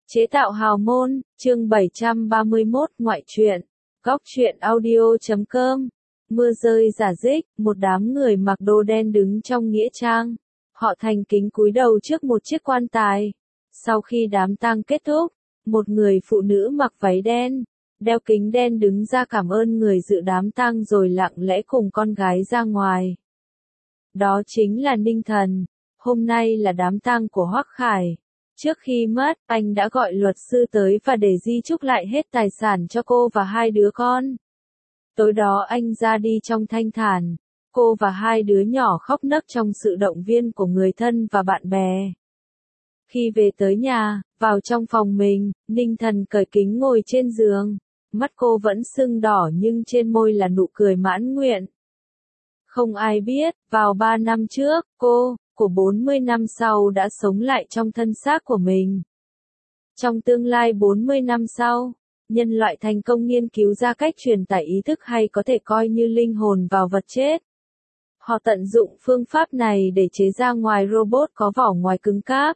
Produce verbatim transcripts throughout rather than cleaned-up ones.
Chế tạo hào môn, chương bảy trăm ba mươi mốt ngoại truyện, góc truyện audio chấm com. Mưa rơi rả rích, một đám người mặc đồ đen đứng trong nghĩa trang. Họ thành kính cúi đầu trước một chiếc quan tài. Sau khi đám tang kết thúc, một người phụ nữ mặc váy đen, đeo kính đen đứng ra cảm ơn người dự đám tang rồi lặng lẽ cùng con gái ra ngoài. Đó chính là Ninh Thần. Hôm nay là đám tang của Hoắc Khải. Trước khi mất, anh đã gọi luật sư tới và để di chúc lại hết tài sản cho cô và hai đứa con. Tối đó anh ra đi trong thanh thản. Cô và hai đứa nhỏ khóc nấc trong sự động viên của người thân và bạn bè. Khi về tới nhà, vào trong phòng mình, Ninh Thần cởi kính ngồi trên giường. Mắt cô vẫn sưng đỏ nhưng trên môi là nụ cười mãn nguyện. Không ai biết, vào ba năm trước, cô, của bốn mươi năm sau đã sống lại trong thân xác của mình. Trong tương lai bốn mươi năm sau, nhân loại thành công nghiên cứu ra cách truyền tải ý thức hay có thể coi như linh hồn vào vật chết. Họ tận dụng phương pháp này để chế ra ngoài robot có vỏ ngoài cứng cáp,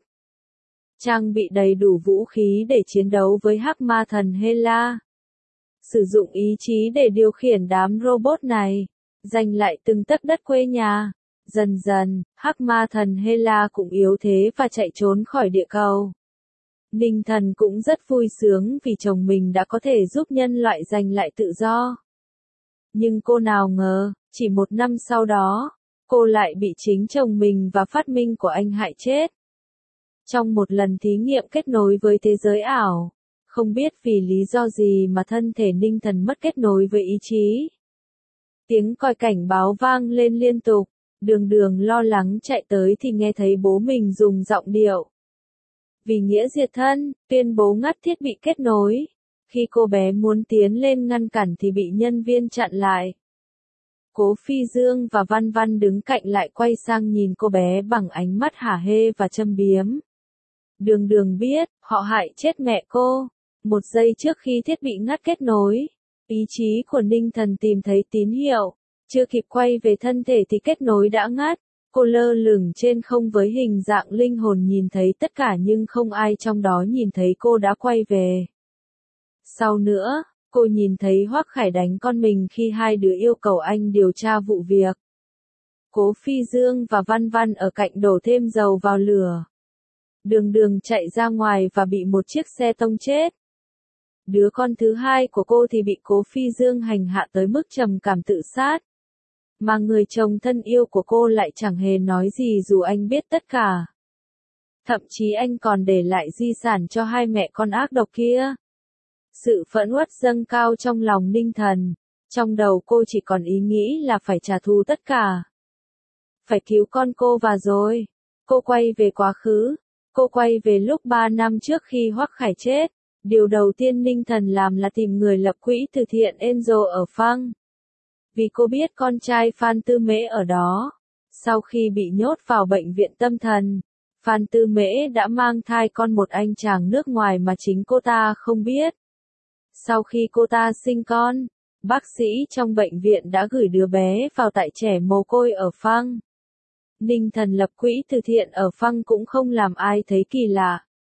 trang bị đầy đủ vũ khí để chiến đấu với hắc ma thần Hela. Sử dụng ý chí để điều khiển đám robot này, giành lại từng tấc đất quê nhà. Dần dần, hắc ma thần Hela cũng yếu thế và chạy trốn khỏi địa cầu. Ninh Thần cũng rất vui sướng vì chồng mình đã có thể giúp nhân loại giành lại tự do. Nhưng cô nào ngờ, chỉ một năm sau đó, cô lại bị chính chồng mình và phát minh của anh hại chết. Trong một lần thí nghiệm kết nối với thế giới ảo, không biết vì lý do gì mà thân thể Ninh Thần mất kết nối với ý chí. Tiếng còi cảnh báo vang lên liên tục. Đường Đường lo lắng chạy tới thì nghe thấy bố mình dùng giọng điệu vì nghĩa diệt thân, tuyên bố ngắt thiết bị kết nối. Khi cô bé muốn tiến lên ngăn cản thì bị nhân viên chặn lại. Cố Phi Dương và Văn Văn đứng cạnh lại quay sang nhìn cô bé bằng ánh mắt hả hê và châm biếm. Đường Đường biết, họ hại chết mẹ cô. Một giây trước khi thiết bị ngắt kết nối, ý chí của Ninh Thần tìm thấy tín hiệu. Chưa kịp quay về thân thể thì kết nối đã ngắt. Cô lơ lửng trên không với hình dạng linh hồn nhìn thấy tất cả nhưng không ai trong đó nhìn thấy cô đã quay về. Sau nữa, cô nhìn thấy Hoắc Khải đánh con mình khi hai đứa yêu cầu anh điều tra vụ việc. Cố Phi Dương và Văn Văn ở cạnh đổ thêm dầu vào lửa. Đường Đường chạy ra ngoài và bị một chiếc xe tông chết. Đứa con thứ hai của cô thì bị Cố Phi Dương hành hạ tới mức trầm cảm tự sát. Mà người chồng thân yêu của cô lại chẳng hề nói gì dù anh biết tất cả. Thậm chí anh còn để lại di sản cho hai mẹ con ác độc kia. Sự phẫn uất dâng cao trong lòng Ninh Thần. Trong đầu cô chỉ còn ý nghĩ là phải trả thù tất cả. Phải cứu con cô và rồi. Cô quay về quá khứ. Cô quay về lúc ba năm trước khi Hoắc Khải chết. Điều đầu tiên Ninh Thần làm là tìm người lập quỹ từ thiện Angel ở Phang. Vì cô biết con trai Phan Tư Mễ ở đó. Sau khi bị nhốt vào bệnh viện tâm thần, Phan Tư Mễ đã mang thai con một anh chàng nước ngoài mà chính cô ta không biết. Sau khi cô ta sinh con, bác sĩ trong bệnh viện đã gửi đứa bé vào tại trẻ mồ côi ở Phang. Ninh Thần lập quỹ từ thiện ở Phang cũng không làm ai thấy kỳ lạ.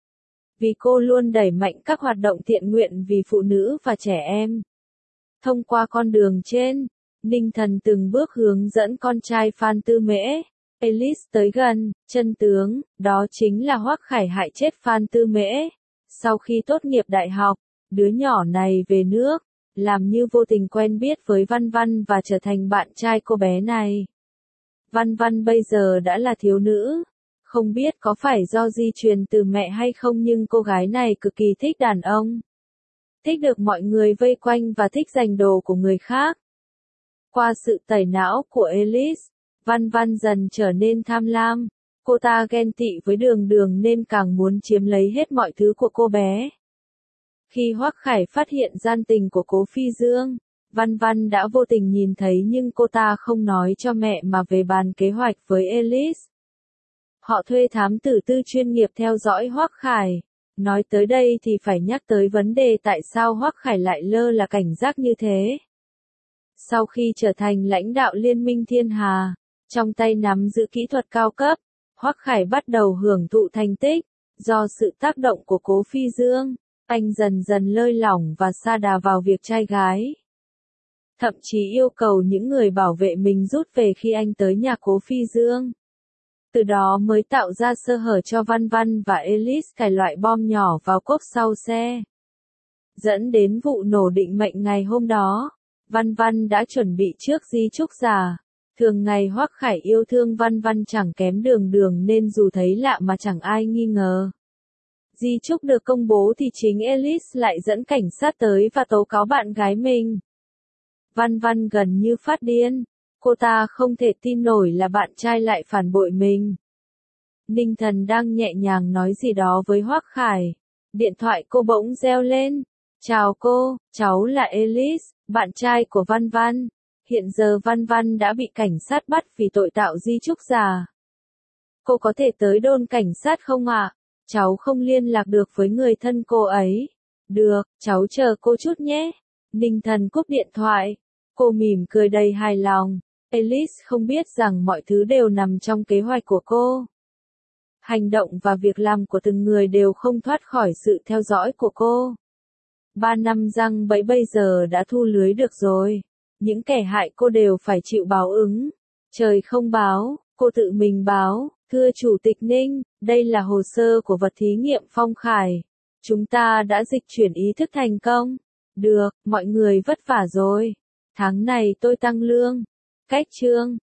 Vì cô luôn đẩy mạnh các hoạt động thiện nguyện vì phụ nữ và trẻ em. Thông qua con đường trên, Ninh Thần từng bước hướng dẫn con trai Phan Tư Mễ, Ellis tới gần, chân tướng, đó chính là Hoắc Khải hại chết Phan Tư Mễ. Sau khi tốt nghiệp đại học, đứa nhỏ này về nước, làm như vô tình quen biết với Văn Văn và trở thành bạn trai cô bé này. Văn Văn bây giờ đã là thiếu nữ. Không biết có phải do di truyền từ mẹ hay không nhưng cô gái này cực kỳ thích đàn ông. Thích được mọi người vây quanh và thích giành đồ của người khác. Qua sự tẩy não của Ellis, Văn Văn dần trở nên tham lam. Cô ta ghen tị với Đường Đường nên càng muốn chiếm lấy hết mọi thứ của cô bé. Khi Hoắc Khải phát hiện gian tình của Cố Phi Dương, Văn Văn đã vô tình nhìn thấy nhưng cô ta không nói cho mẹ mà về bàn kế hoạch với Ellis. Họ thuê thám tử tư chuyên nghiệp theo dõi Hoắc Khải. Nói tới đây thì phải nhắc tới vấn đề tại sao Hoắc Khải lại lơ là cảnh giác như thế. Sau khi trở thành lãnh đạo Liên minh Thiên Hà, trong tay nắm giữ kỹ thuật cao cấp, Hoắc Khải bắt đầu hưởng thụ thành tích. Do sự tác động của Cố Phi Dương, anh dần dần lơi lỏng và sa đà vào việc trai gái. Thậm chí yêu cầu những người bảo vệ mình rút về khi anh tới nhà Cố Phi Dương. Từ đó mới tạo ra sơ hở cho Văn Văn và Ellis cài loại bom nhỏ vào cốp sau xe. Dẫn đến vụ nổ định mệnh ngày hôm đó, Văn Văn đã chuẩn bị trước di chúc già. Thường ngày Hoắc Khải yêu thương Văn Văn chẳng kém Đường Đường nên dù thấy lạ mà chẳng ai nghi ngờ. Di chúc được công bố thì chính Ellis lại dẫn cảnh sát tới và tố cáo bạn gái mình. Văn Văn gần như phát điên. Cô ta không thể tin nổi là bạn trai lại phản bội mình. Ninh Thần đang nhẹ nhàng nói gì đó với Hoắc Khải. Điện thoại cô bỗng reo lên. Chào cô, cháu là Ellis, bạn trai của Văn Văn. Hiện giờ Văn Văn đã bị cảnh sát bắt vì tội tạo di chúc già. Cô có thể tới đồn cảnh sát không ạ? Cháu không liên lạc được với người thân cô ấy. Được, cháu chờ cô chút nhé. Ninh Thần cúp điện thoại. Cô mỉm cười đầy hài lòng. Ellis không biết rằng mọi thứ đều nằm trong kế hoạch của cô. Hành động và việc làm của từng người đều không thoát khỏi sự theo dõi của cô. Ba năm giăng bẫy bây giờ đã thu lưới được rồi. Những kẻ hại cô đều phải chịu báo ứng. Trời không báo, cô tự mình báo. Thưa Chủ tịch Ninh, đây là hồ sơ của vật thí nghiệm Phong Khải. Chúng ta đã dịch chuyển ý thức thành công. Được, mọi người vất vả rồi. Tháng này tôi tăng lương. Cách chương